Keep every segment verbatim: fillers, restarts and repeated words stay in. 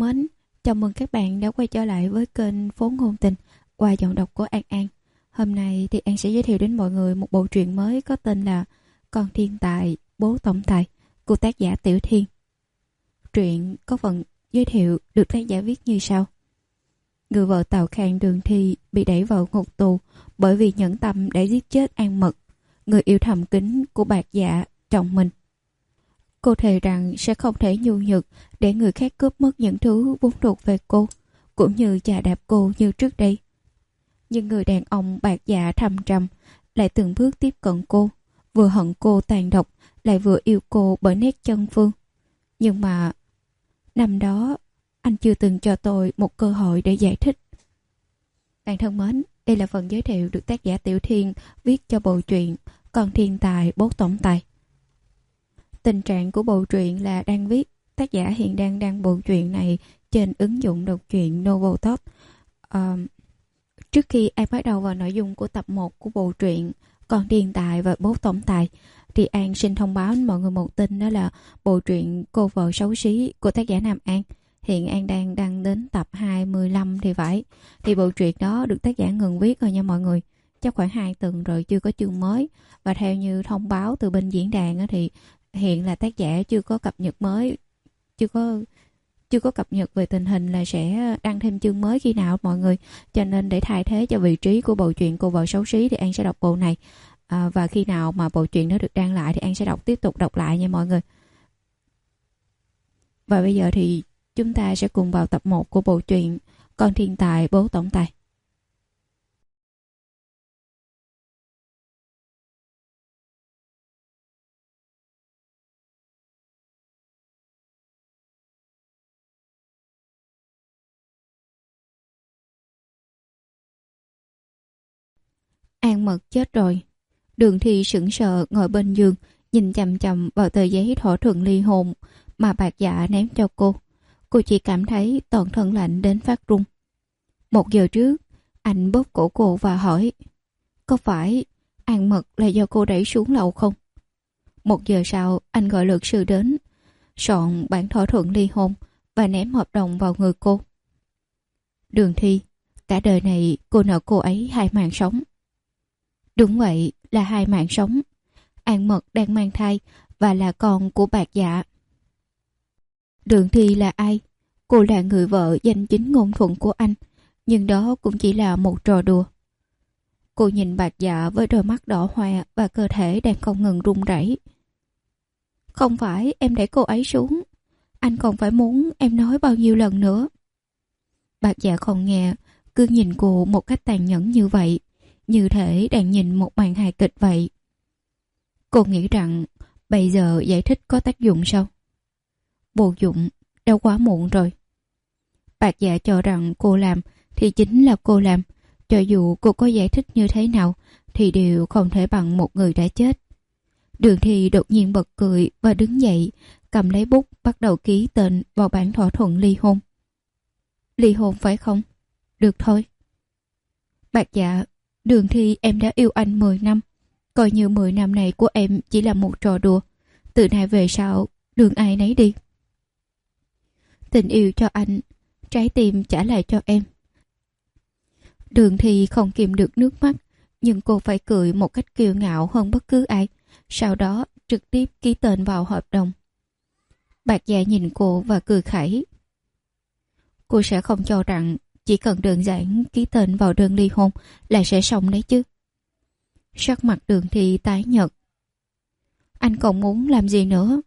mến, chào mừng các bạn đã quay trở lại với kênh Phố Ngôn Tình qua giọng đọc của An An. Hôm nay thì An sẽ giới thiệu đến mọi người một bộ truyện mới có tên là Con Thiên Tài, Bố Tổng Tài của tác giả Tiểu Thiên. Truyện có phần giới thiệu được tác giả viết như sau. Người vợ Tào Khang Đường Thi bị đẩy vào ngục tù bởi vì nhẫn tâm đã giết chết An Mật, người yêu thầm kín của Bạc Dạ, chồng mình. Cô thề rằng sẽ không thể nhu nhược để người khác cướp mất những thứ vốn thuộc về cô, cũng như chà đạp cô như trước đây. Nhưng người đàn ông Bạc Dạ thâm trầm lại từng bước tiếp cận cô, vừa hận cô tàn độc, lại vừa yêu cô bởi nét chân phương. Nhưng mà năm đó anh chưa từng cho tôi một cơ hội để giải thích. Bạn thân mến, đây là phần giới thiệu được tác giả Tiểu Thiên viết cho bộ truyện Con Thiên Tài, Bố Tổng Tài. Tình trạng của bộ truyện là đang viết, tác giả hiện đang đăng bộ truyện này trên ứng dụng đọc truyện Novotop. Uh, trước khi An bắt đầu vào nội dung của tập một của bộ truyện Con Thiên Tài và Bố Tổng Tài, thì An xin thông báo với mọi người một tin, đó là bộ truyện Cô Vợ Xấu Xí của tác giả Nam An. Hiện An đang đăng đến tập hai mươi lăm thì phải. Thì bộ truyện đó được tác giả ngừng viết rồi nha mọi người. Chắc khoảng hai tuần rồi chưa có chương mới. Và theo như thông báo từ bên diễn đàn thì hiện là tác giả chưa có cập nhật mới, chưa có chưa có cập nhật về tình hình là sẽ đăng thêm chương mới khi nào mọi người. Cho nên để thay thế cho vị trí của bộ truyện Cô Vợ Xấu Xí thì An sẽ đọc bộ này. À, và khi nào mà bộ truyện đó được đăng lại thì An sẽ đọc tiếp tục đọc lại nha mọi người. Và bây giờ thì chúng ta sẽ cùng vào tập một của bộ truyện Con Thiên Tài, Bố Tổng Tài. An Mật chết rồi. Đường Thi sững sờ ngồi bên giường, nhìn chằm chằm vào tờ giấy thỏa thuận ly hôn mà Bạc Dạ ném cho cô. Cô chỉ cảm thấy toàn thân lạnh đến phát run. Một giờ trước, anh bóp cổ cô và hỏi, có phải An Mật là do cô đẩy xuống lầu không? Một giờ sau, anh gọi luật sư đến, soạn bản thỏa thuận ly hôn và ném hợp đồng vào người cô. Đường Thi, cả đời này cô nợ cô ấy hai mạng sống. Đúng vậy, là hai mạng sống. An Mật đang mang thai và là con của Bạc Dạ. Đường Thi là ai? Cô là người vợ danh chính ngôn thuận của anh, nhưng đó cũng chỉ là một trò đùa. Cô nhìn Bạc Dạ với đôi mắt đỏ hoe và cơ thể đang không ngừng run rẩy. Không phải em đẩy cô ấy xuống, anh còn phải muốn em nói bao nhiêu lần nữa. Bạc Dạ không nghe, cứ nhìn cô một cách tàn nhẫn như vậy, như thể đang nhìn một màn hài kịch vậy. Cô nghĩ rằng bây giờ giải thích có tác dụng sao? Vô dụng, đã quá muộn rồi. Bạc Dạ cho rằng cô làm thì chính là cô làm, cho dù cô có giải thích như thế nào thì đều không thể bằng một người đã chết. Đường Thi đột nhiên bật cười và đứng dậy, cầm lấy bút bắt đầu ký tên vào bản thỏa thuận ly hôn. Ly hôn phải không? Được thôi. Bạc Dạ, Đường Thi, em đã yêu anh mười năm. Coi như mười năm này của em chỉ là một trò đùa. Từ nay về sau, đường ai nấy đi. Tình yêu cho anh, trái tim trả lại cho em. Đường Thi không kìm được nước mắt, nhưng cô phải cười một cách kiêu ngạo hơn bất cứ ai. Sau đó trực tiếp ký tên vào hợp đồng. Bạc Dạ nhìn cô và cười khẩy. Cô sẽ không cho rằng chỉ cần đơn giản ký tên vào đơn ly hôn là sẽ xong đấy chứ. Sắc mặt Đường Thi tái nhợt. Anh còn muốn làm gì nữa?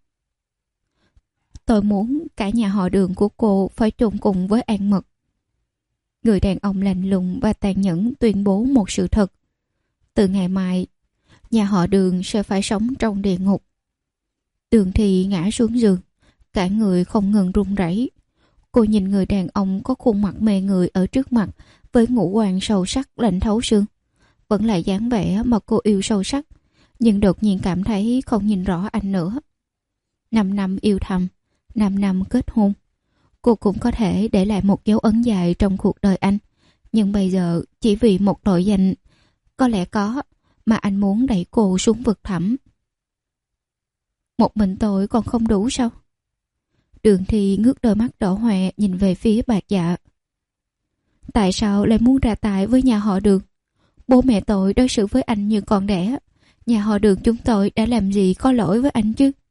Tôi muốn cả nhà họ Đường của cô phải chôn cùng với An Mật. Người đàn ông lạnh lùng và tàn nhẫn tuyên bố một sự thật. Từ ngày mai, nhà họ Đường sẽ phải sống trong địa ngục. Đường Thi ngã xuống giường, cả người không ngừng run rẩy. Cô nhìn người đàn ông có khuôn mặt mê người ở trước mặt với ngũ quan sâu sắc lạnh thấu xương. Vẫn là dáng vẻ mà cô yêu sâu sắc, nhưng đột nhiên cảm thấy không nhìn rõ anh nữa. Năm năm yêu thầm, năm năm kết hôn. Cô cũng có thể để lại một dấu ấn dài trong cuộc đời anh. Nhưng bây giờ chỉ vì một tội danh, có lẽ có, mà anh muốn đẩy cô xuống vực thẳm. Một mình tôi còn không đủ sao? Đường Thi ngước đôi mắt đỏ hoe nhìn về phía Bạc Dạ. Tại sao lại muốn ra tay với nhà họ Đường? Bố mẹ tôi đối xử với anh như con đẻ. Nhà họ Đường chúng tôi đã làm gì có lỗi với anh chứ?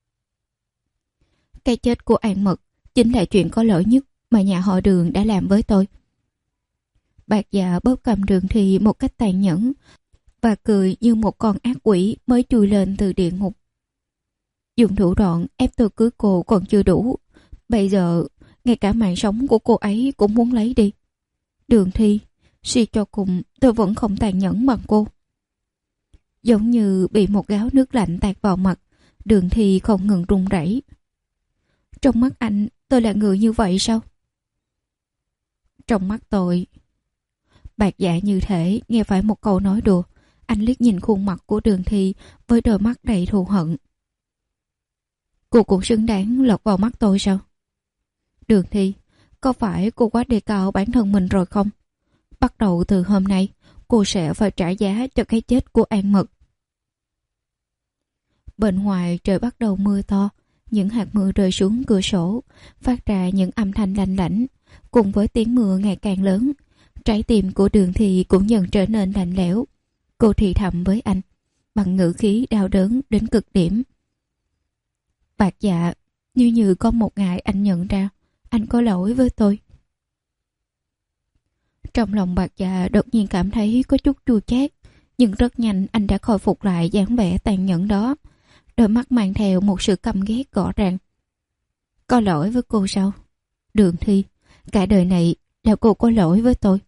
Cái chết của An Mật chính là chuyện có lỗi nhất mà nhà họ Đường đã làm với tôi. Bạc Dạ bóp cầm Đường Thi một cách tàn nhẫn và cười như một con ác quỷ mới chui lên từ địa ngục. Dùng thủ đoạn ép tôi cưới cô còn chưa đủ, bây giờ ngay cả mạng sống của cô ấy cũng muốn lấy đi. Đường Thi, suy cho cùng tôi vẫn không tàn nhẫn bằng cô. Giống như bị một gáo nước lạnh tạt vào mặt, Đường Thi không ngừng run rẩy. Trong mắt anh, tôi là người như vậy sao? Trong mắt tôi... Bạc Dạ như thể nghe phải một câu nói đùa. Anh liếc nhìn khuôn mặt của Đường Thi với đôi mắt đầy thù hận. Cô cũng xứng đáng lọt vào mắt tôi sao? Đường Thi, có phải cô quá đề cao bản thân mình rồi không? Bắt đầu từ hôm nay, cô sẽ phải trả giá cho cái chết của An Mật. Bên ngoài trời bắt đầu mưa to, những hạt mưa rơi xuống cửa sổ, phát ra những âm thanh lanh lảnh, cùng với tiếng mưa ngày càng lớn. Trái tim của Đường Thi cũng dần trở nên lạnh lẽo. Cô thì thầm với anh, bằng ngữ khí đau đớn đến cực điểm. Bạc Dạ, như như có một ngày anh nhận ra, anh có lỗi với tôi. Trong lòng Bạc Dạ đột nhiên cảm thấy có chút chua chát, nhưng rất nhanh anh đã khôi phục lại dáng vẻ tàn nhẫn đó. Đôi mắt mang theo một sự căm ghét rõ ràng. Có lỗi với cô sao? Đường Thi, cả đời này là cô có lỗi với tôi.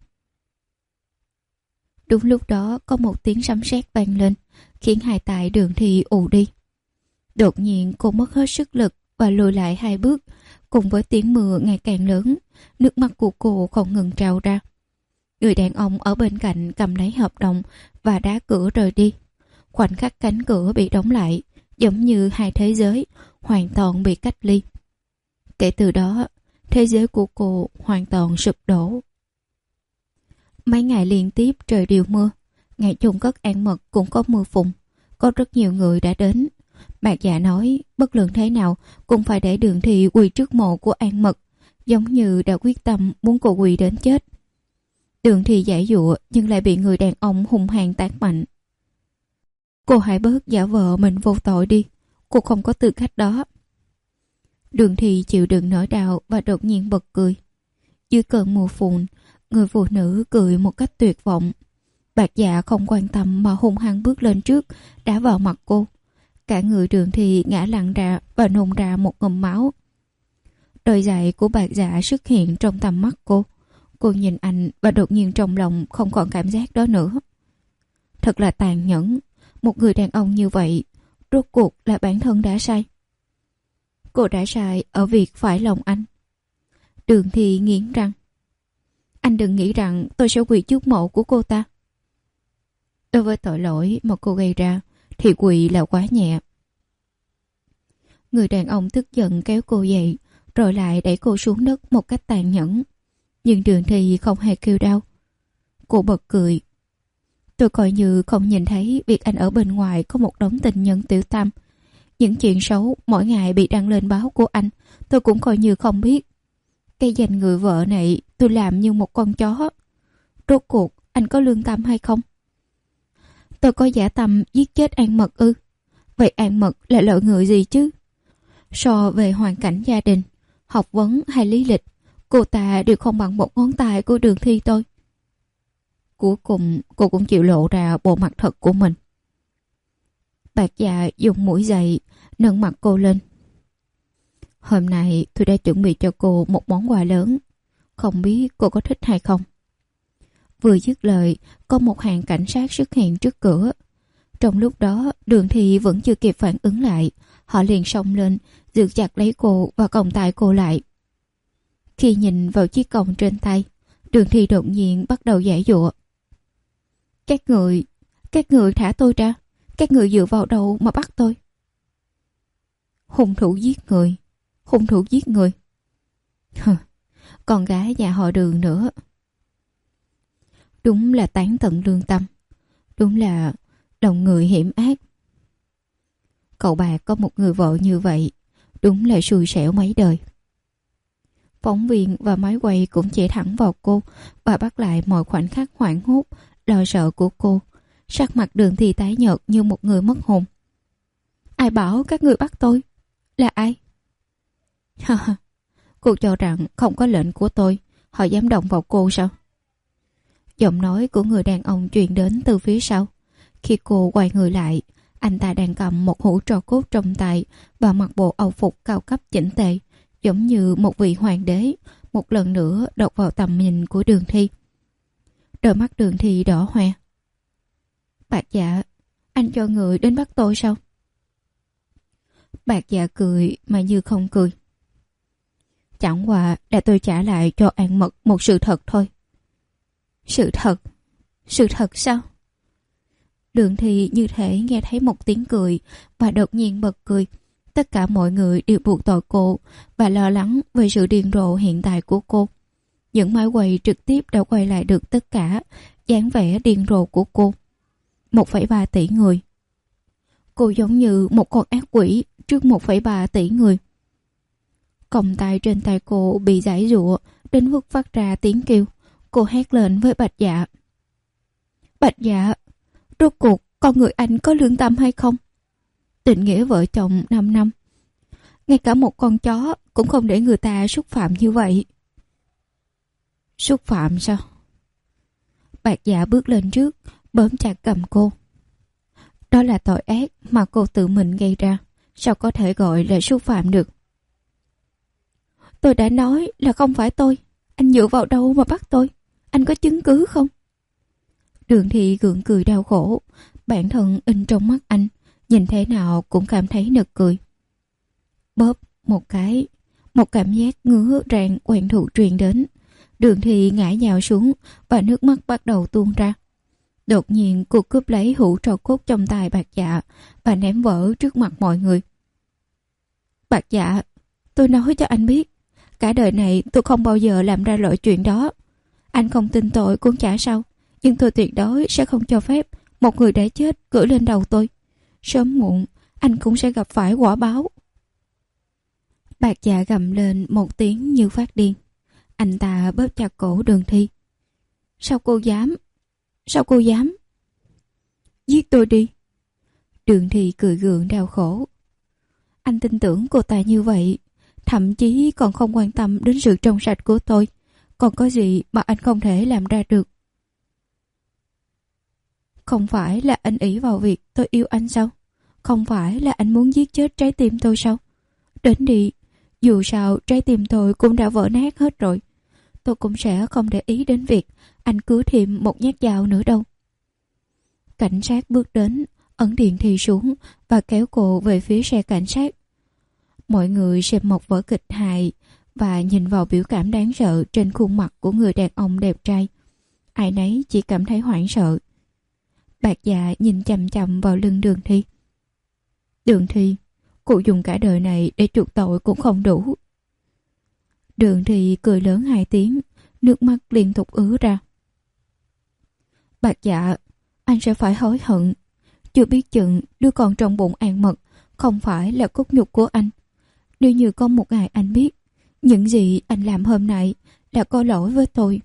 Đúng lúc đó có một tiếng sấm sét vang lên, khiến hai tay Đường Thi ù đi. Đột nhiên cô mất hết sức lực và lùi lại hai bước, cùng với tiếng mưa ngày càng lớn, nước mắt của cô không ngừng trào ra. Người đàn ông ở bên cạnh cầm lấy hợp đồng và đá cửa rời đi. Khoảnh khắc cánh cửa bị đóng lại, giống như hai thế giới hoàn toàn bị cách ly. Kể từ đó, thế giới của cô hoàn toàn sụp đổ. Mấy ngày liên tiếp trời đều mưa, ngày chôn cất An Mật cũng có mưa phùn, có rất nhiều người đã đến. Bạc Dạ nói bất luận thế nào cũng phải để Đường Thi quỳ trước mộ của An Mật, giống như đã quyết tâm muốn cô quỳ đến chết. Đường Thi giãy giụa nhưng lại bị người đàn ông hung hăng tát mạnh. Cô hãy bớt giả vờ mình vô tội đi, cô không có tư cách đó. Đường Thi chịu đựng nỗi đau và đột nhiên bật cười. Dưới cơn mưa phùn, người phụ nữ cười một cách tuyệt vọng. Bạc Dạ không quan tâm mà hung hăng bước lên trước, đá vào mặt cô. Cả người Đường Thi ngã lăn ra và nôn ra một ngụm máu. Đôi giày của Bạc Dạ xuất hiện trong tầm mắt cô. Cô nhìn anh và đột nhiên trong lòng không còn cảm giác đó nữa. Thật là tàn nhẫn. Một người đàn ông như vậy, rốt cuộc là bản thân đã sai. Cô đã sai ở việc phải lòng anh. Đường Thi nghiến răng. Anh đừng nghĩ rằng tôi sẽ quỳ trước mộ của cô ta. Đối với tội lỗi mà cô gây ra thì quỳ là quá nhẹ. Người đàn ông tức giận kéo cô dậy, rồi lại đẩy cô xuống đất một cách tàn nhẫn. Nhưng Đường Thi không hề kêu đau. Cô bật cười. Tôi coi như không nhìn thấy việc anh ở bên ngoài có một đống tình nhân tiểu tam. Những chuyện xấu mỗi ngày bị đăng lên báo của anh, tôi cũng coi như không biết. Cái danh người vợ này tôi làm như một con chó. Rốt cuộc anh có lương tâm hay không? Tôi có dã tâm giết chết An Mật ư? Vậy An Mật là loại người gì chứ? So về hoàn cảnh gia đình, học vấn hay lý lịch, cô ta đều không bằng một ngón tay của Đường Thi tôi. Cuối cùng cô cũng chịu lộ ra bộ mặt thật của mình. Bạc Dạ dùng mũi giày nâng mặt cô lên. Hôm nay tôi đã chuẩn bị cho cô một món quà lớn, không biết cô có thích hay không. Vừa dứt lời, có một hàng cảnh sát xuất hiện trước cửa. Trong lúc đó Đường Thi vẫn chưa kịp phản ứng lại, họ liền xông lên giữ chặt lấy cô và còng tay cô lại. Khi nhìn vào chiếc còng trên tay, Đường Thi đột nhiên bắt đầu giãy giụa. Các người, các người thả tôi ra, các người dựa vào đâu mà bắt tôi? Hung thủ giết người, hung thủ giết người. Con gái nhà họ Đường nữa. Đúng là tán tận lương tâm, đúng là lòng người hiểm ác. Cậu bà có một người vợ như vậy, Đúng là xui xẻo mấy đời. Phóng viên và máy quay cũng chỉ thẳng vào cô và bắt lại mọi khoảnh khắc hoảng hốt, lo sợ của cô. Sắc mặt Đường Thi tái nhợt như một người mất hồn. Ai bảo các người bắt tôi? Là ai? Cô cho rằng không có lệnh của tôi, họ dám động vào cô sao? Giọng nói của người đàn ông truyền đến từ phía sau. Khi cô quay người lại, anh ta đang cầm một hũ tro cốt trong tay và mặc bộ âu phục cao cấp chỉnh tề, giống như một vị hoàng đế, một lần nữa đột vào tầm nhìn của Đường Thi. Đôi mắt Đường Thi đỏ hoe. Bạc Dạ, anh cho người đến bắt tôi sao? Bạc Dạ cười mà như không cười. Chẳng qua là tôi trả lại cho An Mật một sự thật thôi. Sự thật? Sự thật sao? Đường Thi như thể nghe thấy một tiếng cười và đột nhiên bật cười. Tất cả mọi người đều buộc tội cô và lo lắng về sự điên rồ hiện tại của cô. Những máy quay trực tiếp đã quay lại được tất cả dáng vẻ điên rồ của cô. một phẩy ba tỷ người. Cô giống như một con ác quỷ trước một phẩy ba tỷ người. Còng tay trên tay cô bị giãy giụa đến mức phát ra tiếng kêu. Cô hét lên với Bạch Dạ. Bạch Dạ, rốt cuộc con người anh có lương tâm hay không? Tình nghĩa vợ chồng năm năm, ngay cả một con chó cũng không để người ta xúc phạm như vậy. Xúc phạm sao? Bạch Dạ bước lên trước, bóp chặt cầm cô. Đó là tội ác mà cô tự mình gây ra, sao có thể gọi là xúc phạm được? Tôi đã nói là không phải tôi. Anh dựa vào đâu mà bắt tôi? Anh có chứng cứ không? Đường Thi gượng cười đau khổ. Bản thân in trong mắt anh, nhìn thế nào cũng cảm thấy nực cười. Bóp một cái, một cảm giác ngứa ràng quen thuộc truyền đến. Đường Thi ngã nhào xuống và nước mắt bắt đầu tuôn ra. Đột nhiên cô cướp lấy hũ tro cốt trong tay Bạc Dạ và ném vỡ trước mặt mọi người. Bạc Dạ, tôi nói cho anh biết, cả đời này tôi không bao giờ làm ra loại chuyện đó. Anh không tin tôi cũng chả sao, nhưng tôi tuyệt đối sẽ không cho phép một người đã chết cưỡi lên đầu tôi. Sớm muộn anh cũng sẽ gặp phải quả báo. Bạc Dạ gầm lên một tiếng như phát điên. Anh ta bóp chặt cổ Đường Thi. Sao cô dám? Sao cô dám? Giết tôi đi. Đường Thi cười gượng đau khổ. Anh tin tưởng cô ta như vậy, thậm chí còn không quan tâm đến sự trong sạch của tôi. Còn có gì mà anh không thể làm ra được? Không phải là anh ỷ vào việc tôi yêu anh sao? Không phải là anh muốn giết chết trái tim tôi sao? Đến đi, dù sao trái tim tôi cũng đã vỡ nát hết rồi. Tôi cũng sẽ không để ý đến việc anh cứ thêm một nhát dao nữa đâu. Cảnh sát bước đến, ấn Điền Thi xuống và kéo cô về phía xe cảnh sát. Mọi người xem một vở kịch hài và nhìn vào biểu cảm đáng sợ trên khuôn mặt của người đàn ông đẹp trai. Ai nấy chỉ cảm thấy hoảng sợ. Bạc Dạ nhìn chằm chằm vào lưng Đường Thi. Đường Thi, cô dùng cả đời này để chuộc tội cũng không đủ. Đường Thi cười lớn hai tiếng, nước mắt liên tục ứa ra. Bạc Dạ, anh sẽ phải hối hận. Chưa biết chừng đứa con trong bụng An Mật không phải là cốt nhục của anh. Nếu như có một ngày anh biết những gì anh làm hôm nay là có lỗi với tôi.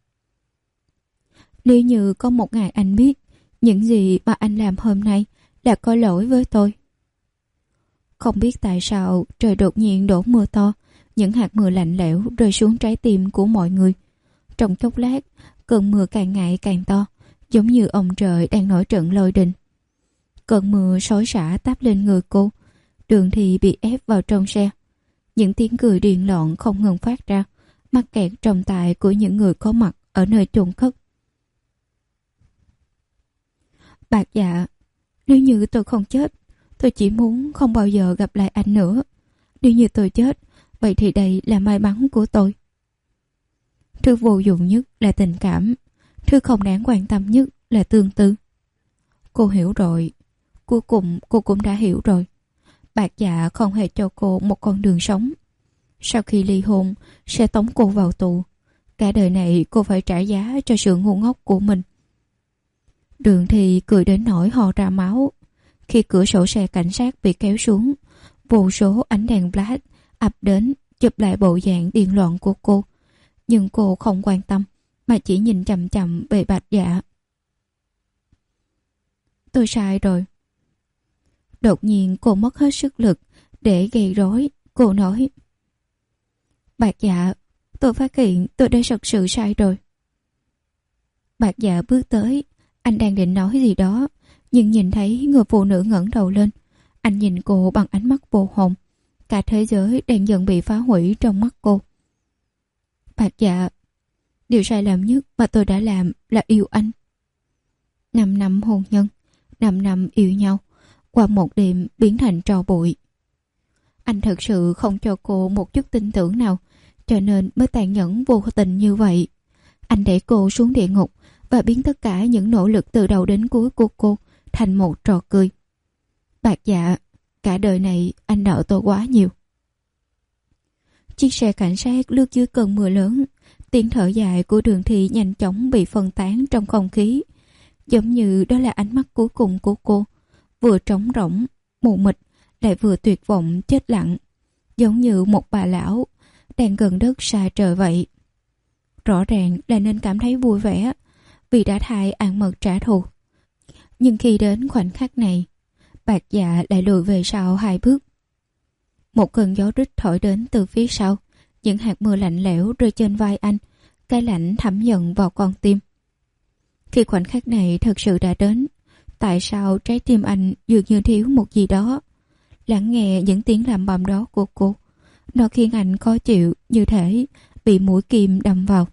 Nếu như có một ngày anh biết những gì mà anh làm hôm nay là có lỗi với tôi. Không biết tại sao trời đột nhiên đổ mưa to, những hạt mưa lạnh lẽo rơi xuống trái tim của mọi người. Trong chốc lát, cơn mưa càng ngày càng to, giống như ông trời đang nổi trận lôi đình. Cơn mưa xối xả táp lên người cô. Đường Thi bị ép vào trong xe. Những tiếng cười điên loạn không ngừng phát ra, mắc kẹt trong tai của những người có mặt ở nơi chôn cất. Bạc Dạ, nếu như tôi không chết, tôi chỉ muốn không bao giờ gặp lại anh nữa. Nếu như tôi chết, vậy thì đây là may mắn của tôi. Thứ vô dụng nhất là tình cảm, thứ không đáng quan tâm nhất là tương tư. Cô hiểu rồi, cuối cùng cô cũng đã hiểu rồi. Bạc Dạ không hề cho cô một con đường sống. Sau khi ly hôn, sẽ tống cô vào tù. Cả đời này cô phải trả giá cho sự ngu ngốc của mình. Đường Thi cười đến nỗi ho ra máu. Khi cửa sổ xe cảnh sát bị kéo xuống, Vô số ánh đèn flash ập đến chụp lại bộ dạng điên loạn của cô. Nhưng cô không quan tâm, mà chỉ nhìn chằm chằm về Bạch Dạ. Tôi sai rồi. Đột nhiên cô mất hết sức lực để gây rối. Cô nói: Bạch Dạ, tôi phát hiện tôi đã thật sự sai rồi. Bạch Dạ bước tới. Anh đang định nói gì đó, nhưng nhìn thấy người phụ nữ ngẩng đầu lên. Anh nhìn cô bằng ánh mắt vô hồn. Cả thế giới đang dần bị phá hủy trong mắt cô. Bạch Dạ, điều sai lầm nhất mà tôi đã làm là yêu anh. Năm năm hôn nhân, năm năm yêu nhau, qua một đêm biến thành tro bụi. Anh thật sự không cho cô một chút tin tưởng nào, cho nên mới tàn nhẫn vô tình như vậy. Anh đẩy cô xuống địa ngục và biến tất cả những nỗ lực từ đầu đến cuối của cô thành một trò cười. Bạch Dạ, cả đời này anh nợ tôi quá nhiều. Chiếc xe cảnh sát lướt dưới cơn mưa lớn. Tiếng thở dài của Đường Thị nhanh chóng bị phân tán trong không khí, giống như đó là ánh mắt cuối cùng của cô, vừa trống rỗng, mù mịt, lại vừa tuyệt vọng chết lặng, giống như một bà lão đang gần đất xa trời vậy. Rõ ràng là nên cảm thấy vui vẻ vì đã thay An Mật trả thù, nhưng khi đến khoảnh khắc này, Bạch Dạ lại lùi về sau hai bước. Một cơn gió rít thổi đến từ phía sau, những hạt mưa lạnh lẽo rơi trên vai anh, cái lạnh thấm dần vào con tim. Khi khoảnh khắc này thật sự đã đến, tại sao trái tim anh dường như thiếu một gì đó? Lắng nghe những tiếng lẩm bẩm đó của cô, nó khiến anh khó chịu như thể bị mũi kim đâm vào.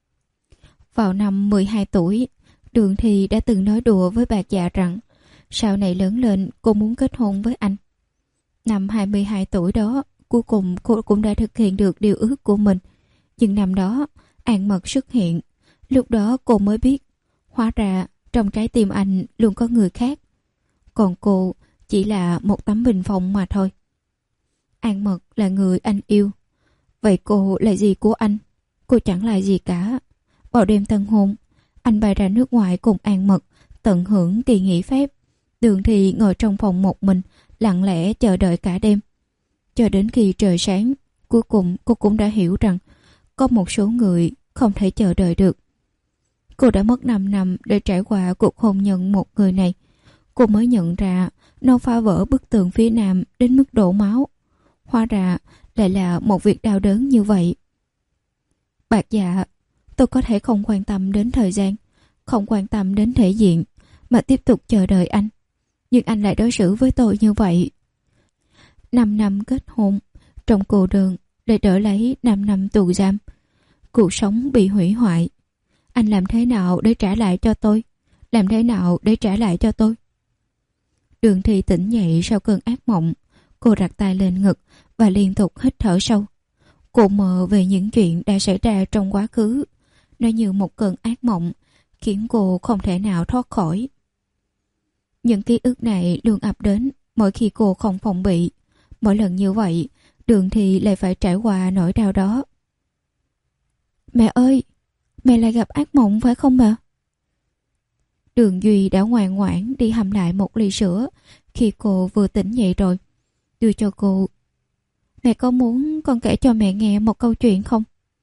Vào năm mười hai tuổi, Đường Thị đã từng nói đùa với Bạch Dạ rằng sau này lớn lên cô muốn kết hôn với anh. Năm hai mươi hai tuổi đó, cuối cùng cô cũng đã thực hiện được điều ước của mình. Nhưng năm đó, An Mật xuất hiện. Lúc đó cô mới biết, hóa ra trong trái tim anh luôn có người khác. Còn cô chỉ là một tấm bình phong mà thôi. An Mật là người anh yêu. Vậy cô là gì của anh? Cô chẳng là gì cả. Vào đêm tân hôn, anh bay ra nước ngoài cùng An Mật, tận hưởng kỳ nghỉ phép. Đường Thị ngồi trong phòng một mình, lặng lẽ chờ đợi cả đêm. Cho đến khi trời sáng, cuối cùng cô cũng đã hiểu rằng có một số người không thể chờ đợi được. Cô đã mất năm năm để trải qua cuộc hôn nhân một người này. Cô mới nhận ra nó phá vỡ bức tường phía nam đến mức đổ máu. Hóa ra lại là một việc đau đớn như vậy. Bạch Dạ, tôi có thể không quan tâm đến thời gian, không quan tâm đến thể diện, mà tiếp tục chờ đợi anh. Nhưng anh lại đối xử với tôi như vậy. Năm năm kết hôn, trong cô đơn để đỡ lấy năm năm tù giam. Cuộc sống bị hủy hoại. Anh làm thế nào để trả lại cho tôi? Làm thế nào để trả lại cho tôi? Đường Thị tỉnh dậy sau cơn ác mộng. Cô đặt tay lên ngực và liên tục hít thở sâu. Cô mơ về những chuyện đã xảy ra trong quá khứ. Nó như một cơn ác mộng, khiến cô không thể nào thoát khỏi. Những ký ức này luôn ập đến mỗi khi cô không phòng bị. Mỗi lần như vậy, Đường Thị lại phải trải qua nỗi đau đó. Mẹ ơi, mẹ lại gặp ác mộng phải không ạ? Đường Duy đã ngoan ngoãn đi hầm lại một ly sữa khi cô vừa tỉnh dậy rồi, đưa cho cô. Mẹ có muốn con kể cho mẹ nghe một câu chuyện không?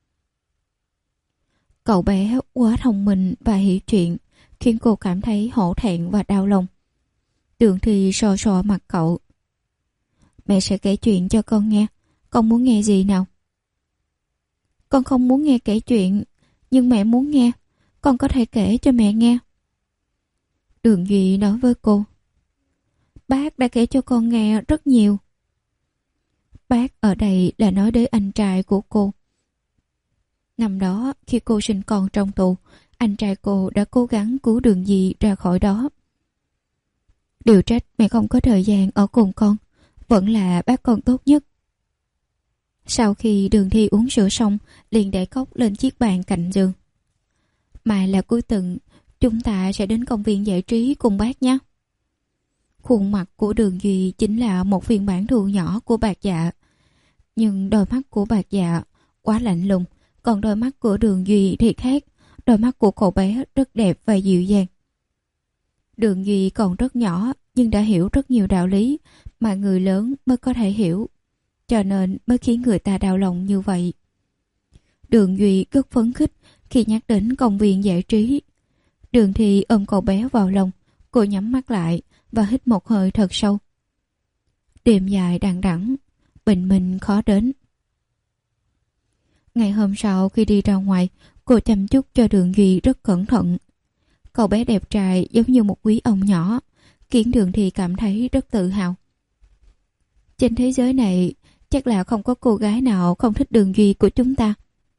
Cậu bé quá thông minh và hiểu chuyện, khiến cô cảm thấy hổ thẹn và đau lòng. Đường Thị sò sò mặt cậu. Mẹ sẽ kể chuyện cho con nghe. Con muốn nghe gì nào? Con không muốn nghe kể chuyện, nhưng mẹ muốn nghe. Con có thể kể cho mẹ nghe. Đường Duy nói với cô. Bác đã kể cho con nghe rất nhiều. Bác ở đây là nói đến anh trai của cô. Năm đó, khi cô sinh con trong tù, anh trai cô đã cố gắng cứu Đường Duy ra khỏi đó. Điều trách mẹ không có thời gian ở cùng con, vẫn là bác con tốt nhất. Sau khi Đường Thi uống sữa xong, liền để cốc lên chiếc bàn cạnh giường. Mai là cuối tuần, chúng ta sẽ đến công viên giải trí cùng bác nhé. Khuôn mặt của Đường Duy chính là một phiên bản thu nhỏ của Bạch Dạ. Nhưng đôi mắt của Bạch Dạ quá lạnh lùng, còn đôi mắt của Đường Duy thì khác. Đôi mắt của cậu bé rất đẹp và dịu dàng. Đường Duy còn rất nhỏ, nhưng đã hiểu rất nhiều đạo lý mà người lớn mới có thể hiểu, cho nên mới khiến người ta đau lòng như vậy. Đường Duy rất phấn khích khi nhắc đến công viên giải trí. Đường Thi ôm cậu bé vào lòng, cô nhắm mắt lại và hít một hơi thật sâu. Đêm dài đằng đẵng, bình minh khó đến. Ngày hôm sau khi đi ra ngoài, cô chăm chút cho Đường Duy rất cẩn thận. Cậu bé đẹp trai giống như một quý ông nhỏ, khiến Đường Thi cảm thấy rất tự hào. Trên thế giới này, chắc là không có cô gái nào không thích Đường Duy của chúng ta.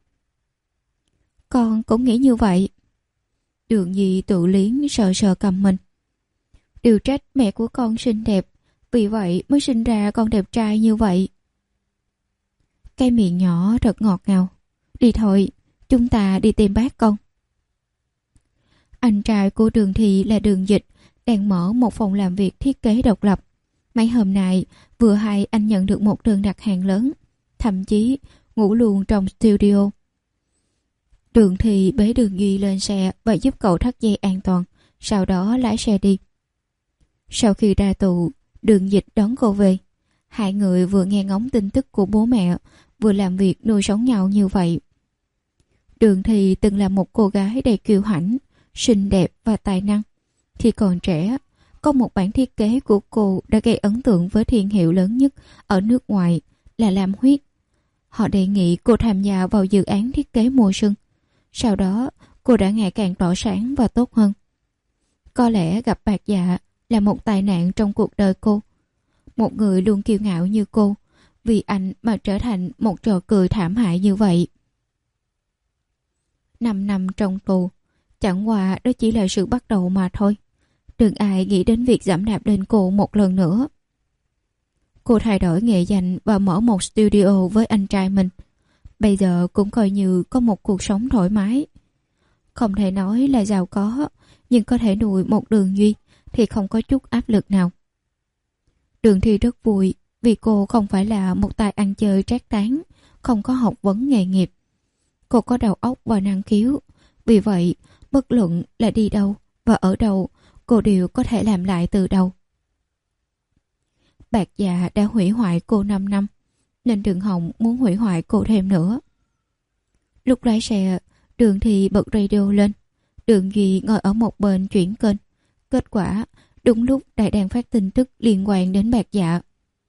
Con cũng nghĩ như vậy. Đường Duy tự liếng sờ sờ cầm mình. Điều trách mẹ của con xinh đẹp, vì vậy mới sinh ra con đẹp trai như vậy. Cái miệng nhỏ thật ngọt ngào. Đi thôi, chúng ta đi tìm bác con. Anh trai của Đường Thi là Đường Dịch, đang mở một phòng làm việc thiết kế độc lập. Mấy hôm nay, vừa hay anh nhận được một đơn đặt hàng lớn, thậm chí ngủ luôn trong studio. Đường Thi bế Đường Duy lên xe và giúp cậu thắt dây an toàn, sau đó lái xe đi. Sau khi ra tù, Đường Dịch đón cô về. Hai người vừa nghe ngóng tin tức của bố mẹ, vừa làm việc nuôi sống nhau như vậy. Đường Thi từng là một cô gái đầy kiêu hãnh, xinh đẹp và tài năng. Khi còn trẻ, có một bản thiết kế của cô đã gây ấn tượng với thương hiệu lớn nhất ở nước ngoài là Lam Huyết. Họ đề nghị cô tham gia vào dự án thiết kế mùa xuân. Sau đó, cô đã ngày càng tỏ sáng và tốt hơn. Có lẽ gặp Bạc Dạ là một tai nạn trong cuộc đời cô. Một người luôn kiêu ngạo như cô, vì anh mà trở thành một trò cười thảm hại như vậy. Năm năm trong tù, chẳng qua đó chỉ là sự bắt đầu mà thôi. Đừng ai nghĩ đến việc giẫm đạp lên cô một lần nữa. Cô thay đổi nghệ danh và mở một studio với anh trai mình. Bây giờ cũng coi như có một cuộc sống thoải mái. Không thể nói là giàu có, nhưng có thể nuôi một Đường Duy thì không có chút áp lực nào. Đường Thi rất vui vì cô không phải là một tài ăn chơi trác tán, không có học vấn nghề nghiệp. Cô có đầu óc và năng khiếu, vì vậy bất luận là đi đâu và ở đâu, cô đều có thể làm lại từ đầu. Bạc Dạ đã hủy hoại cô năm năm, nên Đường Hồng muốn hủy hoại cô thêm nữa. Lúc lái xe, Đường Thi bật radio lên. Đường Duy ngồi ở một bên chuyển kênh. Kết quả, đúng lúc đài đang phát tin tức liên quan đến Bạc Dạ.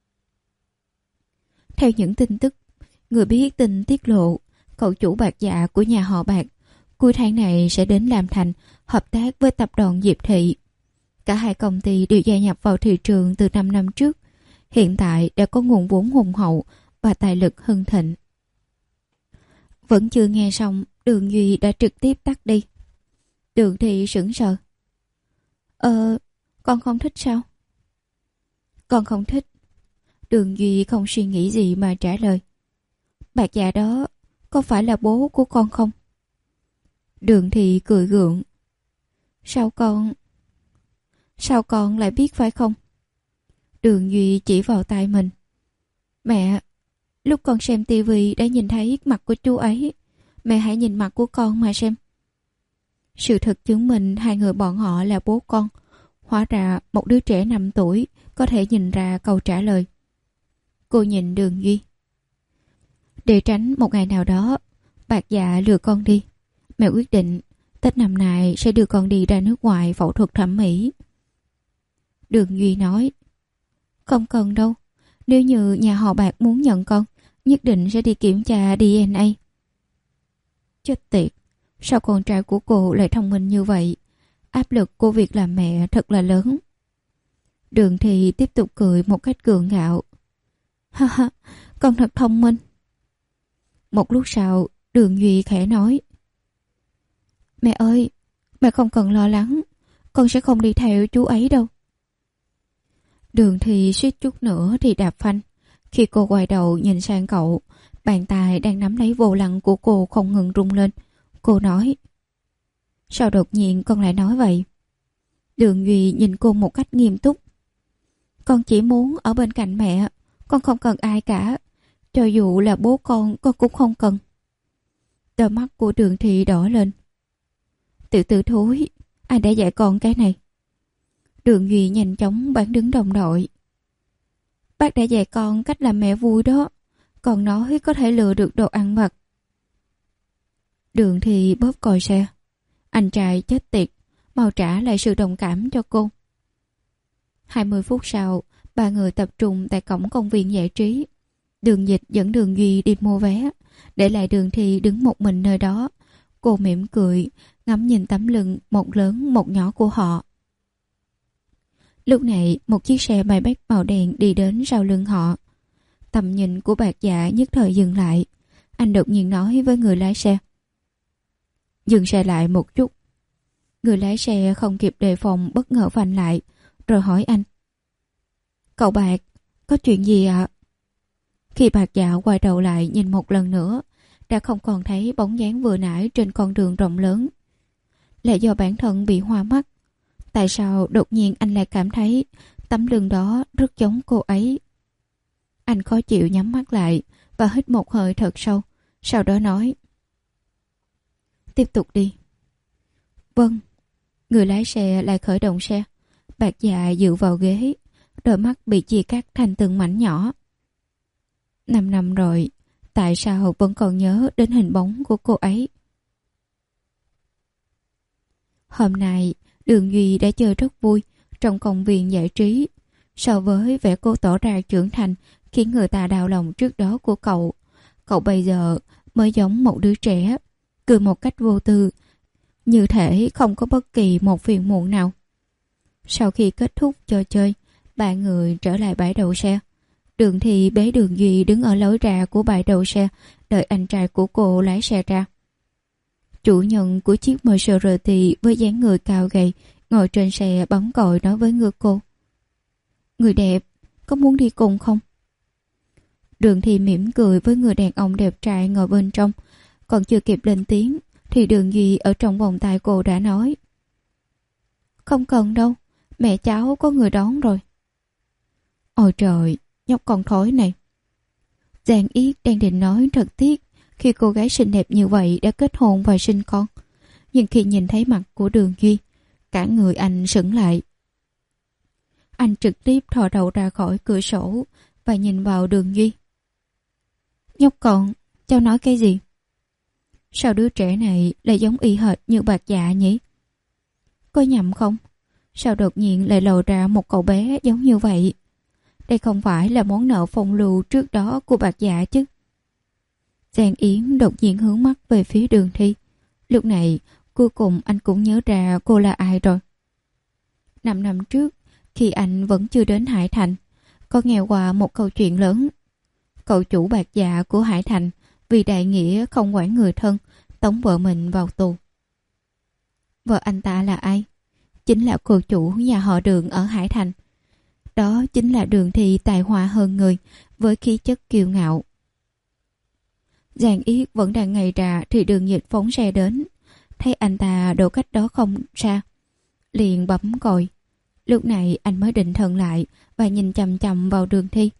Theo những tin tức, người biết tin tiết lộ, cậu chủ Bạc Dạ của nhà họ Bạc cuối tháng này sẽ đến Lam Thành hợp tác với tập đoàn Diệp Thị. Cả hai công ty đều gia nhập vào thị trường từ năm năm trước, hiện tại đã có nguồn vốn hùng hậu và tài lực hưng thịnh. Vẫn chưa nghe xong, Đường Duy đã trực tiếp tắt đi. Đường Thi sững sờ. Ờ, con không thích sao? Con không thích. Đường Duy không suy nghĩ gì mà trả lời. Bạc Dạ đó có phải là bố của con không? Đường Thi cười gượng. Sao con... Sao con lại biết phải không? Đường Duy chỉ vào tay mình. Mẹ, lúc con xem tivi đã nhìn thấy mặt của chú ấy. Mẹ hãy nhìn mặt của con mà xem. Sự thật chứng minh hai người bọn họ là bố con. Hóa ra một đứa trẻ năm tuổi có thể nhìn ra câu trả lời. Cô nhìn Đường Duy. Để tránh một ngày nào đó Bạc Dạ lừa con đi, mẹ quyết định Tết năm nay sẽ đưa con đi ra nước ngoài phẫu thuật thẩm mỹ. Đường Duy nói. Không cần đâu, nếu như nhà họ Bạc muốn nhận con, nhất định sẽ đi kiểm tra đê en a. Chết tiệt, sao con trai của cô lại thông minh như vậy? Áp lực của việc làm mẹ thật là lớn. Đường Thi tiếp tục cười một cách gượng gạo. Ha ha, con thật thông minh. Một lúc sau, Đường Duy khẽ nói. Mẹ ơi, mẹ không cần lo lắng, con sẽ không đi theo chú ấy đâu. Đường Thi suýt chút nữa thì đạp phanh. Khi cô quay đầu nhìn sang cậu, bàn tay đang nắm lấy vô lăng của cô không ngừng rung lên. Cô nói. Sao đột nhiên con lại nói vậy? Đường Duy nhìn cô một cách nghiêm túc. Con chỉ muốn ở bên cạnh mẹ, con không cần ai cả. Cho dù là bố con, con cũng không cần. Đôi mắt của Đường Thi đỏ lên. Tự tự thối, ai đã dạy con cái này? Đường Duy nhanh chóng bán đứng đồng đội. Bác đã dạy con cách làm mẹ vui đó. Còn nói có thể lừa được đồ ăn vặt. Đường thì bóp còi xe. Anh trai chết tiệt, mau trả lại sự đồng cảm cho cô. Hai mươi phút sau, ba người tập trung tại cổng công viên giải trí. Đường Dịch dẫn Đường Duy đi mua vé, để lại Đường Thi đứng một mình nơi đó. Cô mỉm cười, ngắm nhìn tấm lưng một lớn một nhỏ của họ. Lúc này, một chiếc xe Maybach màu đen đi đến sau lưng họ. Tầm nhìn của Bạc Dạ nhất thời dừng lại. Anh đột nhiên nói với người lái xe: dừng xe lại một chút. Người lái xe không kịp đề phòng bất ngờ phanh lại, rồi hỏi anh: cậu Bạc, có chuyện gì ạ? À? Khi Bạc Dạ quay đầu lại nhìn một lần nữa, đã không còn thấy bóng dáng vừa nãy trên con đường rộng lớn. Là do bản thân bị hoa mắt. Tại sao đột nhiên anh lại cảm thấy tấm lưng đó rất giống cô ấy? Anh khó chịu nhắm mắt lại và hít một hơi thật sâu, sau đó nói: tiếp tục đi. Vâng. Người lái xe lại khởi động xe. Bạc Dạ dựa vào ghế, đôi mắt bị chia cắt thành từng mảnh nhỏ. Năm năm rồi, tại sao vẫn còn nhớ đến hình bóng của cô ấy? Hôm nay, Đường Duy đã chơi rất vui trong công viên giải trí. So với vẻ cô tỏ ra trưởng thành khiến người ta đau lòng trước đó của cậu, cậu bây giờ mới giống một đứa trẻ, cười một cách vô tư, như thể không có bất kỳ một phiền muộn nào. Sau khi kết thúc trò chơi, ba người trở lại bãi đậu xe. Đường Thì bế Đường Duy đứng ở lối ra của bãi đậu xe, đợi anh trai của cô lái xe ra. Chủ nhân của chiếc Maserati với dáng người cao gầy ngồi trên xe bấm còi nói với người cô: người đẹp, có muốn đi cùng không? Đường Thì mỉm cười với người đàn ông đẹp trai ngồi bên trong. Còn chưa kịp lên tiếng thì Đường Duy ở trong vòng tay cô đã nói: không cần đâu, mẹ cháu có người đón rồi. Ôi trời, nhóc con thối này. Giang Yết đang định nói thật tiếc khi cô gái xinh đẹp như vậy đã kết hôn và sinh con. Nhưng khi nhìn thấy mặt của Đường Duy, cả người anh sững lại. Anh trực tiếp thò đầu ra khỏi cửa sổ và nhìn vào Đường Duy. Nhóc con, cháu nói cái gì? Sao đứa trẻ này lại giống y hệt như Bạc Dạ nhỉ? Có nhầm không? Sao đột nhiên lại lộ ra một cậu bé giống như vậy? Đây không phải là món nợ phong lưu trước đó của Bạc Dạ chứ? Giang Yến đột nhiên hướng mắt về phía Đường Thi. Lúc này, cuối cùng anh cũng nhớ ra cô là ai rồi. Năm năm trước, khi anh vẫn chưa đến Hải Thành, có nghe qua một câu chuyện lớn. Cậu chủ Bạc Dạ của Hải Thành vì đại nghĩa không quản người thân, tống vợ mình vào tù. Vợ anh ta là ai? Chính là cô chủ nhà họ Đường ở Hải Thành. Đó chính là Đường Thi tài hoa hơn người, với khí chất kiêu ngạo. Giang Yết vẫn đang ngây ra thì Đường Dịch phóng xe đến. Thấy anh ta đổ cách đó không xa, liền bấm còi. Lúc này anh mới định thần lại và nhìn chằm chằm vào Đường Thi.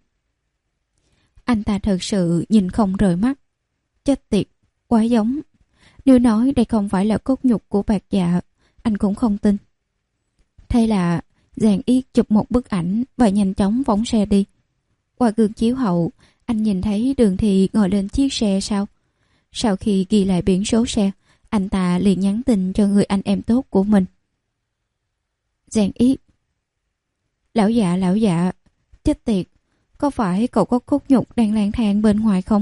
Anh ta thật sự nhìn không rời mắt. Chết tiệt, quá giống. Nếu nói đây không phải là cốt nhục của Bạc Dạ, anh cũng không tin. Thế là Giang Yết chụp một bức ảnh và nhanh chóng phóng xe đi. Qua gương chiếu hậu, anh nhìn thấy Đường Thi ngồi lên chiếc xe sau. Sau khi ghi lại biển số xe, anh ta liền nhắn tin cho người anh em tốt của mình. Giang Yết: lão dạ lão dạ, chết tiệt, có phải cậu có cốt nhục đang lang thang bên ngoài không?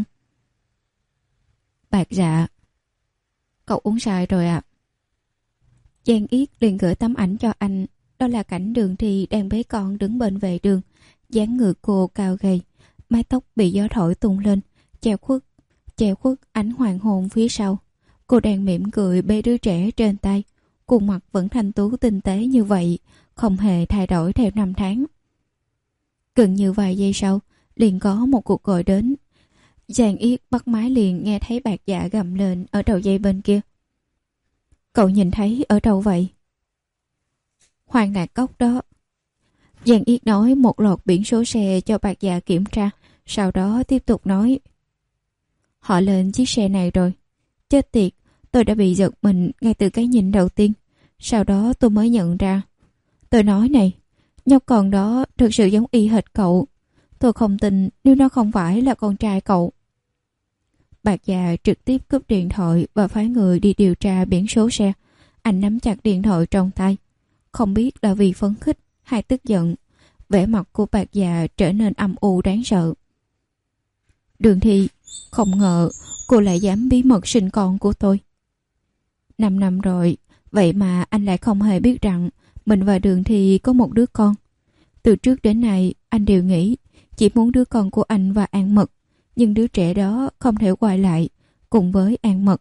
Bạc Dạ: cậu uống sai rồi ạ. À. Giang Yết liền gửi tấm ảnh cho anh. Đó là cảnh Đường Thi đang bế con đứng bên vệ đường. Dáng người cô cao gầy, mái tóc bị gió thổi tung lên, che khuất, che khuất ánh hoàng hôn phía sau. Cô đang mỉm cười bế đứa trẻ trên tay. Khuôn mặt vẫn thanh tú tinh tế như vậy, không hề thay đổi theo năm tháng. Gần như vài giây sau, liền có một cuộc gọi đến. Giang Yết bắt máy liền nghe thấy Bạc Dạ gầm lên ở đầu dây bên kia. Cậu nhìn thấy ở đâu vậy? Hoàng Lạc Cốc đó. Giang Yết nói một loạt biển số xe cho Bạc Dạ kiểm tra, sau đó tiếp tục nói. Họ lên chiếc xe này rồi. Chết tiệt, tôi đã bị giật mình ngay từ cái nhìn đầu tiên. Sau đó tôi mới nhận ra. Tôi nói này, nhóc con đó thực sự giống y hệt cậu. Tôi không tin nếu nó không phải là con trai cậu. Bạc già trực tiếp cúp điện thoại và phái người đi điều tra biển số xe. Anh nắm chặt điện thoại trong tay. Không biết là vì phấn khích hay tức giận, vẻ mặt của bạc già trở nên âm u đáng sợ. Đường Thi, không ngờ cô lại dám bí mật sinh con của tôi. Năm năm rồi, vậy mà anh lại không hề biết rằng mình và Đường Thi có một đứa con. Từ trước đến nay, anh đều nghĩ chỉ muốn đứa con của anh và An Mật, nhưng đứa trẻ đó không thể quay lại cùng với An Mật.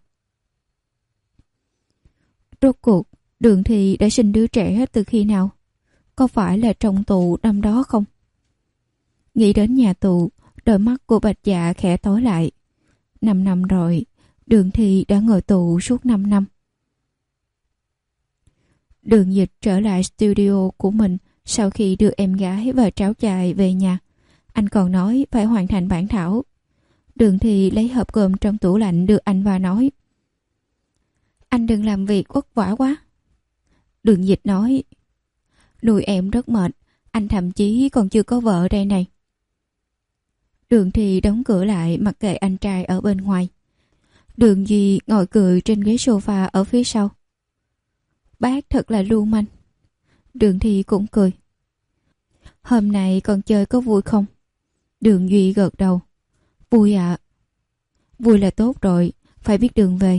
Rốt cuộc, Đường Thi đã sinh đứa trẻ từ khi nào? Có phải là trong tù năm đó không? Nghĩ đến nhà tù, đôi mắt của Bạch Dạ khẽ tối lại. Năm năm rồi, Đường Thi đã ngồi tù suốt năm năm. Đường Dịch trở lại studio của mình sau khi đưa em gái và cháu trai về nhà. Anh còn nói phải hoàn thành bản thảo. Đường Thi lấy hộp cơm trong tủ lạnh đưa anh và nói: Anh đừng làm việc vất vả quá. Đường Dịch nói: Nuôi em rất mệt, anh thậm chí còn chưa có vợ đây này. Đường Thi đóng cửa lại mặc kệ anh trai ở bên ngoài. Đường Duy ngồi cười trên ghế sofa ở phía sau. Bác thật là lưu manh. Đường Thi cũng cười. Hôm nay còn chơi có vui không? Đường Duy gật đầu. Vui ạ. À. Vui là tốt rồi, phải biết đường về.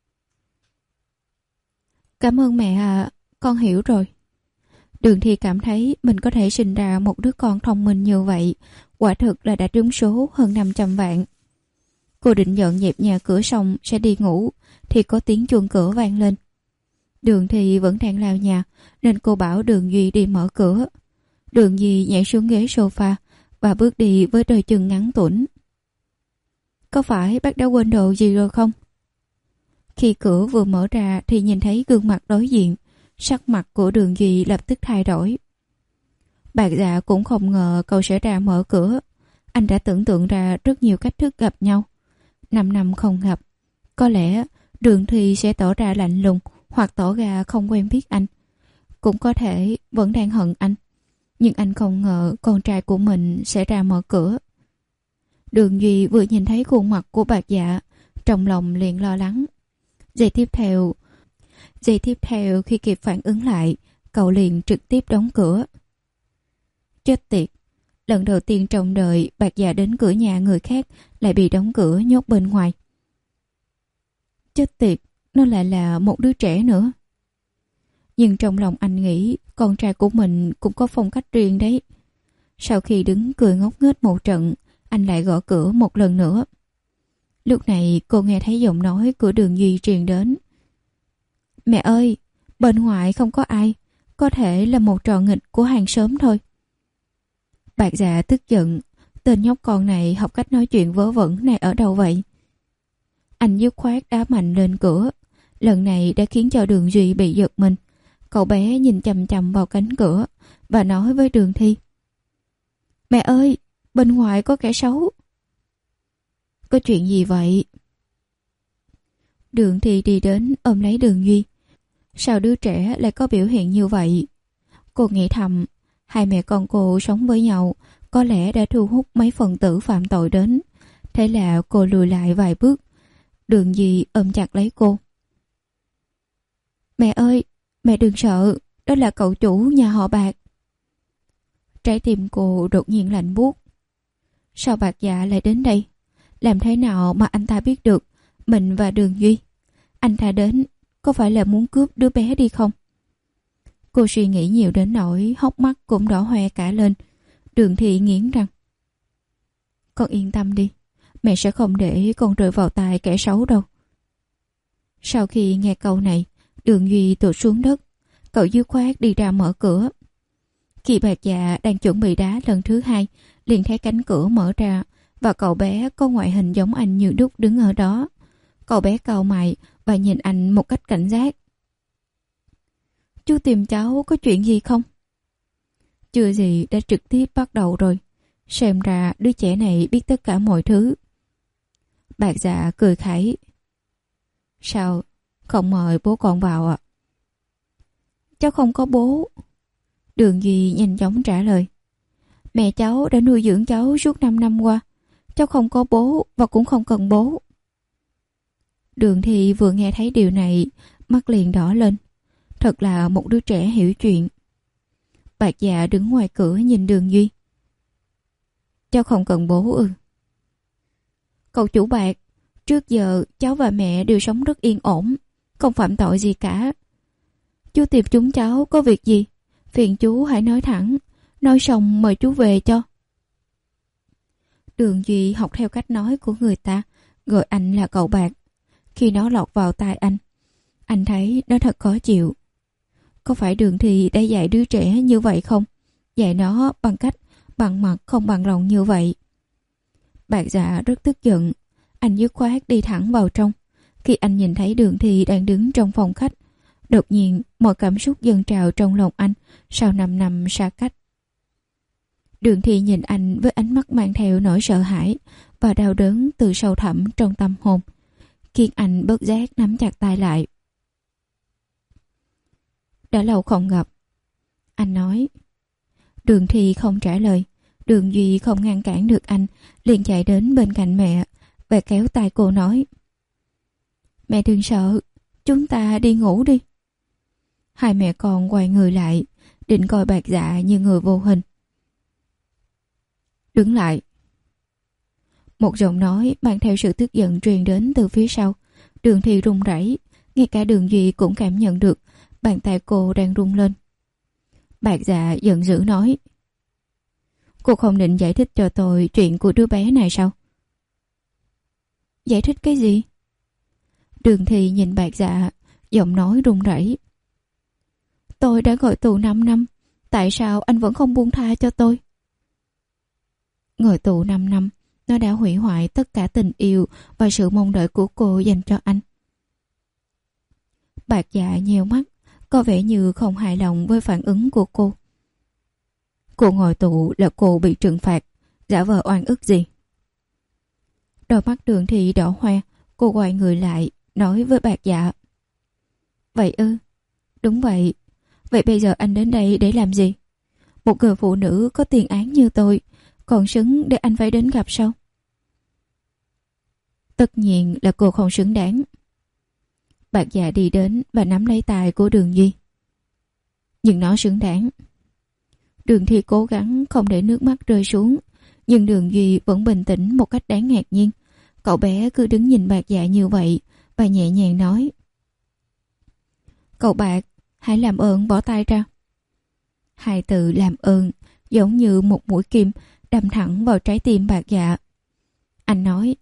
Cảm ơn mẹ ạ, à, con hiểu rồi. Đường Thi cảm thấy mình có thể sinh ra một đứa con thông minh như vậy, quả thực là đã trúng số hơn năm trăm vạn. Cô định dọn dẹp nhà cửa xong sẽ đi ngủ, thì có tiếng chuông cửa vang lên. Đường Thi vẫn đang lao nhà, nên cô bảo Đường Duy đi mở cửa. Đường Duy nhảy xuống ghế sofa và bước đi với đôi chân ngắn tủn. Có phải bác đã quên đồ gì rồi không? Khi cửa vừa mở ra thì nhìn thấy gương mặt đối diện, sắc mặt của Đường Duy lập tức thay đổi. Bạc Dạ cũng không ngờ cậu sẽ ra mở cửa. Anh đã tưởng tượng ra rất nhiều cách thức gặp nhau. Năm năm không gặp, có lẽ Đường Thi sẽ tỏ ra lạnh lùng hoặc tỏ ra không quen biết anh. Cũng có thể vẫn đang hận anh. Nhưng anh không ngờ con trai của mình sẽ ra mở cửa. Đường Duy vừa nhìn thấy khuôn mặt của Bạc Dạ, trong lòng liền lo lắng. Giây tiếp theo, giây tiếp theo khi kịp phản ứng lại, cậu liền trực tiếp đóng cửa. Chết tiệt, lần đầu tiên trong đời Bạc Dạ đến cửa nhà người khác lại bị đóng cửa nhốt bên ngoài. Chết tiệt, nó lại là một đứa trẻ nữa. Nhưng trong lòng anh nghĩ con trai của mình cũng có phong cách riêng đấy. Sau khi đứng cười ngốc nghếch một trận, anh lại gõ cửa một lần nữa. Lúc này cô nghe thấy giọng nói của Đường Duy truyền đến. Mẹ ơi, bên ngoài không có ai, có thể là một trò nghịch của hàng xóm thôi. Bạc Dạ tức giận, tên nhóc con này học cách nói chuyện vớ vẩn này ở đâu vậy? Anh dứt khoát đá mạnh lên cửa, lần này đã khiến cho Đường Duy bị giật mình. Cậu bé nhìn chằm chằm vào cánh cửa và nói với Đường Thi: Mẹ ơi, bên ngoài có kẻ xấu. Có chuyện gì vậy? Đường Thi đi đến ôm lấy Đường Duy. Sao đứa trẻ lại có biểu hiện như vậy? Cô nghĩ thầm, hai mẹ con cô sống với nhau có lẽ đã thu hút mấy phần tử phạm tội đến. Thế là cô lùi lại vài bước. Đường Duy ôm chặt lấy cô. Mẹ ơi, mẹ đừng sợ, đó là cậu chủ nhà họ Bạc. Trái tim cô đột nhiên lạnh buốt. Sao Bạc Dạ lại đến đây? Làm thế nào mà anh ta biết được mình và Đường Duy? Anh ta đến có phải là muốn cướp đứa bé đi không? Cô suy nghĩ nhiều đến nỗi hốc mắt cũng đỏ hoe cả lên. Đường Thị nghiến răng. Con yên tâm đi, mẹ sẽ không để con rơi vào tay kẻ xấu đâu. Sau khi nghe câu này, Đường Duy tụt xuống đất. Cậu dứt khoát đi ra mở cửa. Khi Bạc Dạ đang chuẩn bị đá lần thứ hai, liền thấy cánh cửa mở ra và cậu bé có ngoại hình giống anh như đúc đứng ở đó. Cậu bé cau mày và nhìn anh một cách cảnh giác. Chú tìm cháu có chuyện gì không? Chưa gì đã trực tiếp bắt đầu rồi. Xem ra đứa trẻ này biết tất cả mọi thứ. Bạc Dạ cười khẩy. Sao không mời bố con vào ạ? À? Cháu không có bố. Đường Duy nhanh chóng trả lời. Mẹ cháu đã nuôi dưỡng cháu suốt năm năm qua. Cháu không có bố và cũng không cần bố. Đường Thi vừa nghe thấy điều này, mắt liền đỏ lên. Thật là một đứa trẻ hiểu chuyện. Bạc Dạ đứng ngoài cửa nhìn Đường Duy. Cháu không cần bố ư? Cậu chủ Bạc, trước giờ cháu và mẹ đều sống rất yên ổn, không phạm tội gì cả. Chú tìm chúng cháu có việc gì? Phiền chú hãy nói thẳng, nói xong mời chú về cho. Đường Duy học theo cách nói của người ta, gọi anh là cậu Bạc. Khi nó lọt vào tai anh, anh thấy nó thật khó chịu. Có phải Đường Thi đã dạy đứa trẻ như vậy không? Dạy nó bằng cách bằng mặt không bằng lòng như vậy. Bạc Dạ rất tức giận. Anh dứt khoát đi thẳng vào trong. Khi anh nhìn thấy Đường Thi đang đứng trong phòng khách, đột nhiên mọi cảm xúc dâng trào trong lòng anh sau năm năm xa cách. Đường Thi nhìn anh với ánh mắt mang theo nỗi sợ hãi và đau đớn từ sâu thẳm trong tâm hồn, khiến anh bất giác nắm chặt tay lại. Đã lâu không gặp, anh nói. Đường Thi không trả lời. Đường Duy không ngăn cản được anh, liền chạy đến bên cạnh mẹ và kéo tay cô nói. Mẹ đừng sợ, chúng ta đi ngủ đi. Hai mẹ con quay người lại, định coi Bạc Dạ như người vô hình. Đứng lại. Một giọng nói mang theo sự tức giận truyền đến từ phía sau. Đường Thi run rẩy, ngay cả Đường Duy cũng cảm nhận được bàn tay cô đang run lên. Bạc Dạ giận dữ nói. Cô không định giải thích cho tôi chuyện của đứa bé này sao? Giải thích cái gì? Đường Thi nhìn Bạc Dạ, giọng nói run rẩy. Tôi đã ngồi tù năm năm, tại sao anh vẫn không buông tha cho tôi? Ngồi tù năm năm, nó đã hủy hoại tất cả tình yêu và sự mong đợi của cô dành cho anh. Bạc Dạ nheo mắt, có vẻ như không hài lòng với phản ứng của cô. Cô ngồi tù là cô bị trừng phạt, giả vờ oan ức gì? Đôi mắt Đường Thi đỏ hoe, cô quay người lại, nói với Bạc Dạ. Vậy ư? Đúng vậy. Vậy bây giờ anh đến đây để làm gì? Một người phụ nữ có tiền án như tôi, còn xứng để anh phải đến gặp sao? Tất nhiên là cô không xứng đáng. Bạc Dạ đi đến và nắm lấy tay của Đường Duy. Nhưng nó xứng đáng. Đường Thi cố gắng không để nước mắt rơi xuống, nhưng Đường Duy vẫn bình tĩnh một cách đáng ngạc nhiên. Cậu bé cứ đứng nhìn Bạc Dạ như vậy và nhẹ nhàng nói. Cậu Bạc, hãy làm ơn bỏ tay ra. Hai từ làm ơn giống như một mũi kim đâm thẳng vào trái tim Bạc Dạ. Anh nói.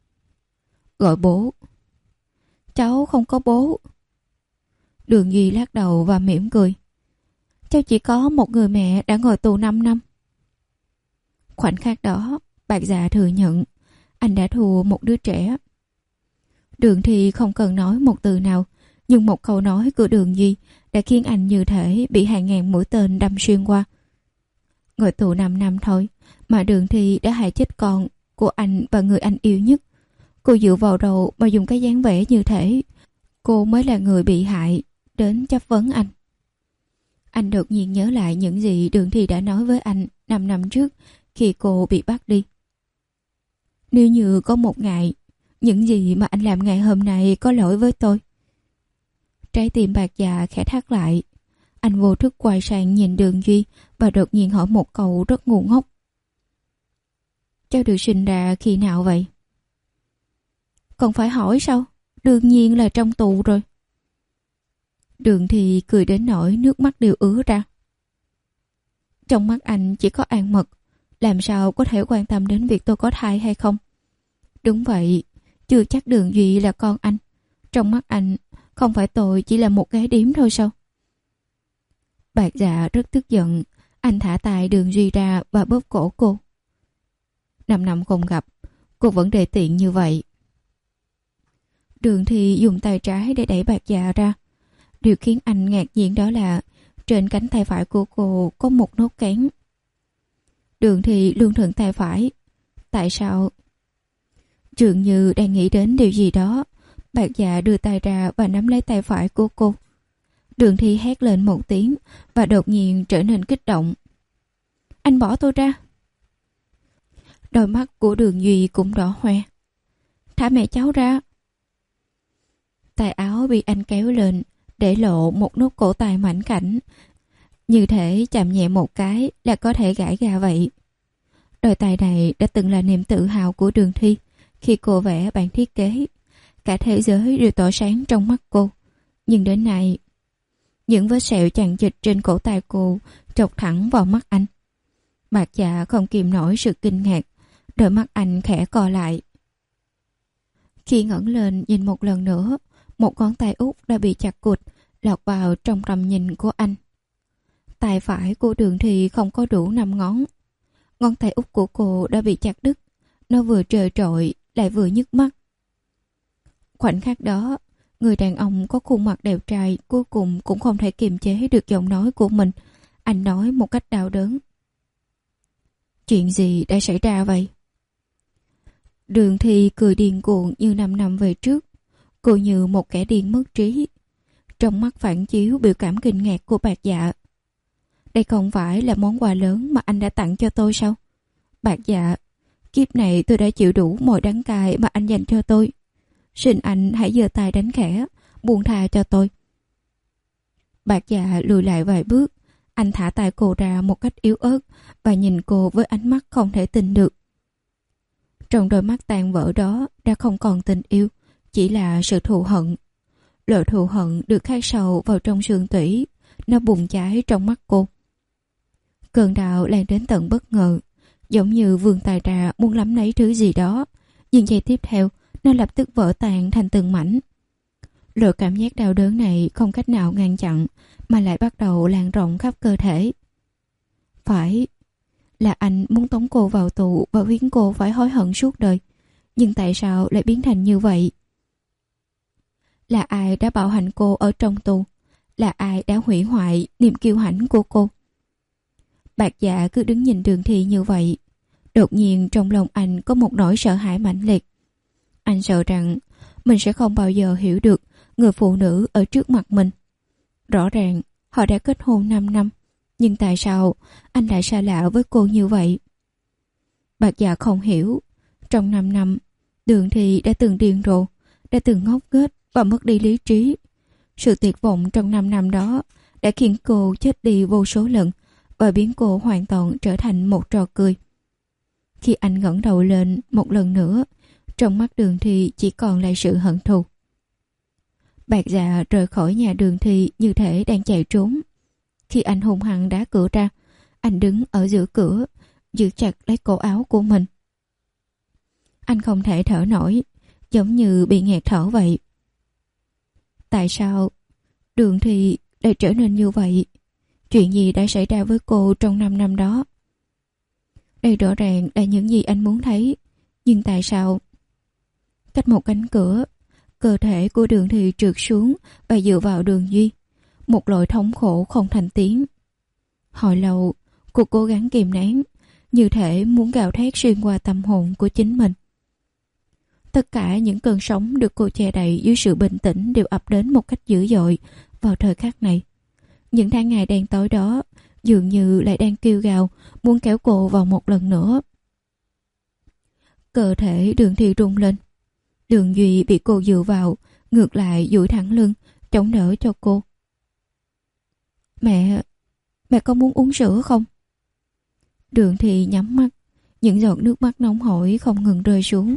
Gọi bố. Cháu không có bố. Đường Duy lắc đầu và mỉm cười. Cháu chỉ có một người mẹ đã ngồi tù năm năm. Khoảnh khắc đó, Bạc Dạ thừa nhận anh đã thua một đứa trẻ. Đường Thi không cần nói một từ nào, nhưng một câu nói của Đường Duy đã khiến anh như thể bị hàng ngàn mũi tên đâm xuyên qua. Ngồi tù năm năm thôi mà Đường Thi đã hại chết con của anh và người anh yêu nhất. Cô dựa vào đầu mà dùng cái dáng vẻ như thể cô mới là người bị hại đến chất vấn anh. Anh đột nhiên nhớ lại những gì Đường Thi đã nói với anh năm năm trước khi cô bị bắt đi. Nếu như có một ngày, những gì mà anh làm ngày hôm nay có lỗi với tôi. Trái tim Bạc Dạ khẽ thắt lại. Anh vô thức quay sang nhìn Đường Duy và đột nhiên hỏi một câu rất ngu ngốc. Cháu được sinh ra khi nào vậy? Còn phải hỏi sao? Đương nhiên là trong tù rồi. Đường Thi cười đến nỗi nước mắt đều ứa ra. Trong mắt anh chỉ có An Mật, làm sao có thể quan tâm đến việc tôi có thai hay không? Đúng vậy, chưa chắc Đường Duy là con anh. Trong mắt anh, không phải tôi chỉ là một gái điếm thôi sao? Bạc Dạ rất tức giận. Anh thả tay Đường Duy ra và bóp cổ cô. Năm năm không gặp, cô vẫn đề tiện như vậy. Đường Thi dùng tay trái để đẩy Bạc Dạ ra. Điều khiến anh ngạc nhiên đó là trên cánh tay phải của cô có một nốt kén. Đường Thi luôn thuận tay phải. Tại sao? Dường như đang nghĩ đến điều gì đó, Bạc Dạ đưa tay ra và nắm lấy tay phải của cô. Đường Thi hét lên một tiếng và đột nhiên trở nên kích động. Anh bỏ tôi ra. Đôi mắt của Đường Duy cũng đỏ hoe. Thả mẹ cháu ra. Tay áo bị anh kéo lên, để lộ một nút cổ tay mảnh khảnh, như thể chạm nhẹ một cái là có thể gãi ra vậy. Đôi tay này đã từng là niềm tự hào của Đường Thi khi cô vẽ bản thiết kế. Cả thế giới đều tỏa sáng trong mắt cô. Nhưng đến nay, những vết sẹo chằng chịt trên cổ tay cô chọc thẳng vào mắt anh. Bạc Dạ không kìm nổi sự kinh ngạc, đôi mắt anh khẽ co lại. Khi ngẩng lên nhìn một lần nữa, một ngón tay út đã bị chặt cụt lọt vào trong tầm nhìn của anh. Tay phải của Đường Thi không có đủ năm ngón. Ngón tay út của cô đã bị chặt đứt, nó vừa trơ trội lại vừa nhức mắt. Khoảnh khắc đó, người đàn ông có khuôn mặt đẹp trai cuối cùng cũng không thể kiềm chế được giọng nói của mình. Anh nói một cách đau đớn. Chuyện gì đã xảy ra vậy? Đường Thi cười điên cuồng như năm năm về trước. Cô như một kẻ điên mất trí. Trong mắt phản chiếu biểu cảm kinh ngạc của Bạc Dạ. Đây không phải là món quà lớn mà anh đã tặng cho tôi sao? Bạc Dạ, kiếp này tôi đã chịu đủ mọi đắng cay mà anh dành cho tôi. Xin anh hãy giơ tay đánh khẽ, buông tha cho tôi. Bạc Dạ lùi lại vài bước. Anh thả tay cô ra một cách yếu ớt và nhìn cô với ánh mắt không thể tin được. Trong đôi mắt tan vỡ đó đã không còn tình yêu, chỉ là sự thù hận. Loại thù hận được khắc sâu vào trong xương tủy, nó bùng cháy trong mắt cô. Cơn đau lan đến tận bất ngờ, giống như vươn tay ra muốn nắm lấy thứ gì đó, nhưng giây tiếp theo nó lập tức vỡ tan thành từng mảnh. Loại cảm giác đau đớn này không cách nào ngăn chặn mà lại bắt đầu lan rộng khắp cơ thể. Phải là anh muốn tống cô vào tù và khiến cô phải hối hận suốt đời, nhưng tại sao lại biến thành như vậy? Là ai đã bạo hành cô ở trong tù? Là ai đã hủy hoại niềm kiêu hãnh của cô? Bạc Dạ cứ đứng nhìn Đường Thi như vậy. Đột nhiên trong lòng anh có một nỗi sợ hãi mãnh liệt. Anh sợ rằng mình sẽ không bao giờ hiểu được người phụ nữ ở trước mặt mình. Rõ ràng họ đã kết hôn năm năm, nhưng tại sao anh lại xa lạ với cô như vậy? Bạc Dạ không hiểu. Trong năm năm, Đường Thi đã từng điên rồ, đã từng ngốc nghếch và mất đi lý trí. Sự tuyệt vọng trong năm năm đó đã khiến cô chết đi vô số lần và biến cô hoàn toàn trở thành một trò cười. Khi anh ngẩng đầu lên một lần nữa, trong mắt Đường Thi chỉ còn lại sự hận thù. Bạc Dạ rời khỏi nhà Đường Thi như thể đang chạy trốn. Khi anh hung hăng đá cửa ra, anh đứng ở giữa cửa, giữ chặt lấy cổ áo của mình. Anh không thể thở nổi, giống như bị nghẹt thở vậy. Tại sao Đường Thi lại trở nên như vậy? Chuyện gì đã xảy ra với cô trong năm năm đó? Đây rõ ràng là những gì anh muốn thấy, nhưng tại sao? Cách một cánh cửa, cơ thể của Đường Thi trượt xuống và dựa vào Đường Duy. Một loại thống khổ không thành tiếng. Hồi lâu, cô cố gắng kìm nén, như thể muốn gào thét xuyên qua tâm hồn của chính mình. Tất cả những cơn sóng được cô che đậy dưới sự bình tĩnh đều ập đến một cách dữ dội vào thời khắc này. Những tháng ngày đen tối đó dường như lại đang kêu gào muốn kéo cô vào một lần nữa. Cơ thể Đường Thi rung lên. Đường Duy bị cô dựa vào, ngược lại duỗi thẳng lưng, chống đỡ cho cô. Mẹ, mẹ có muốn uống sữa không? Đường Thi nhắm mắt, những giọt nước mắt nóng hổi không ngừng rơi xuống.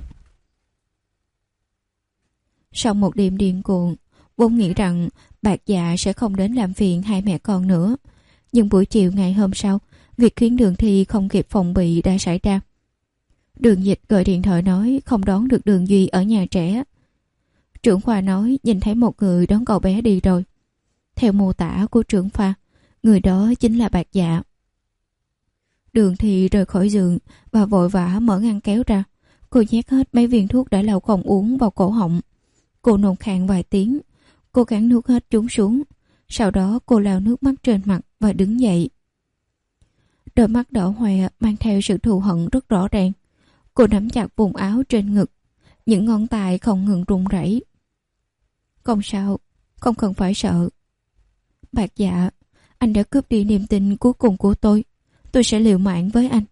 Sau một đêm điên cuồng, vốn nghĩ rằng Bạc Dạ sẽ không đến làm phiền hai mẹ con nữa. Nhưng buổi chiều ngày hôm sau, việc khiến Đường Thi không kịp phòng bị đã xảy ra. Đường Dịch gọi điện thoại nói không đón được Đường Duy ở nhà trẻ. Trưởng khoa nói nhìn thấy một người đón cậu bé đi rồi. Theo mô tả của trưởng khoa, người đó chính là Bạc Dạ. Đường Thi rời khỏi giường và vội vã mở ngăn kéo ra. Cô nhét hết mấy viên thuốc đã lâu không uống vào cổ họng. Cô nôn khan vài tiếng, cố gắng nuốt hết chúng xuống. Sau đó cô lau nước mắt trên mặt và đứng dậy. Đôi mắt đỏ hoe mang theo sự thù hận rất rõ ràng. Cô nắm chặt vùng áo trên ngực, những ngón tay không ngừng run rẩy. Không sao, không cần phải sợ. Bạc Dạ, anh đã cướp đi niềm tin cuối cùng của tôi. Tôi sẽ liều mạng với anh.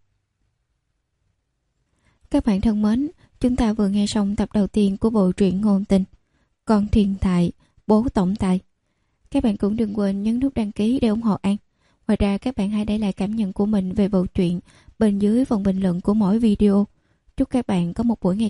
Các bạn thân mến, chúng ta vừa nghe xong tập đầu tiên của bộ truyện ngôn tình Con Thiên Tài, Bố Tổng Tài. Các bạn cũng đừng quên nhấn nút đăng ký để ủng hộ An. Ngoài ra các bạn hãy để lại cảm nhận của mình về bộ truyện bên dưới phần bình luận của mỗi video. Chúc các bạn có một buổi ngày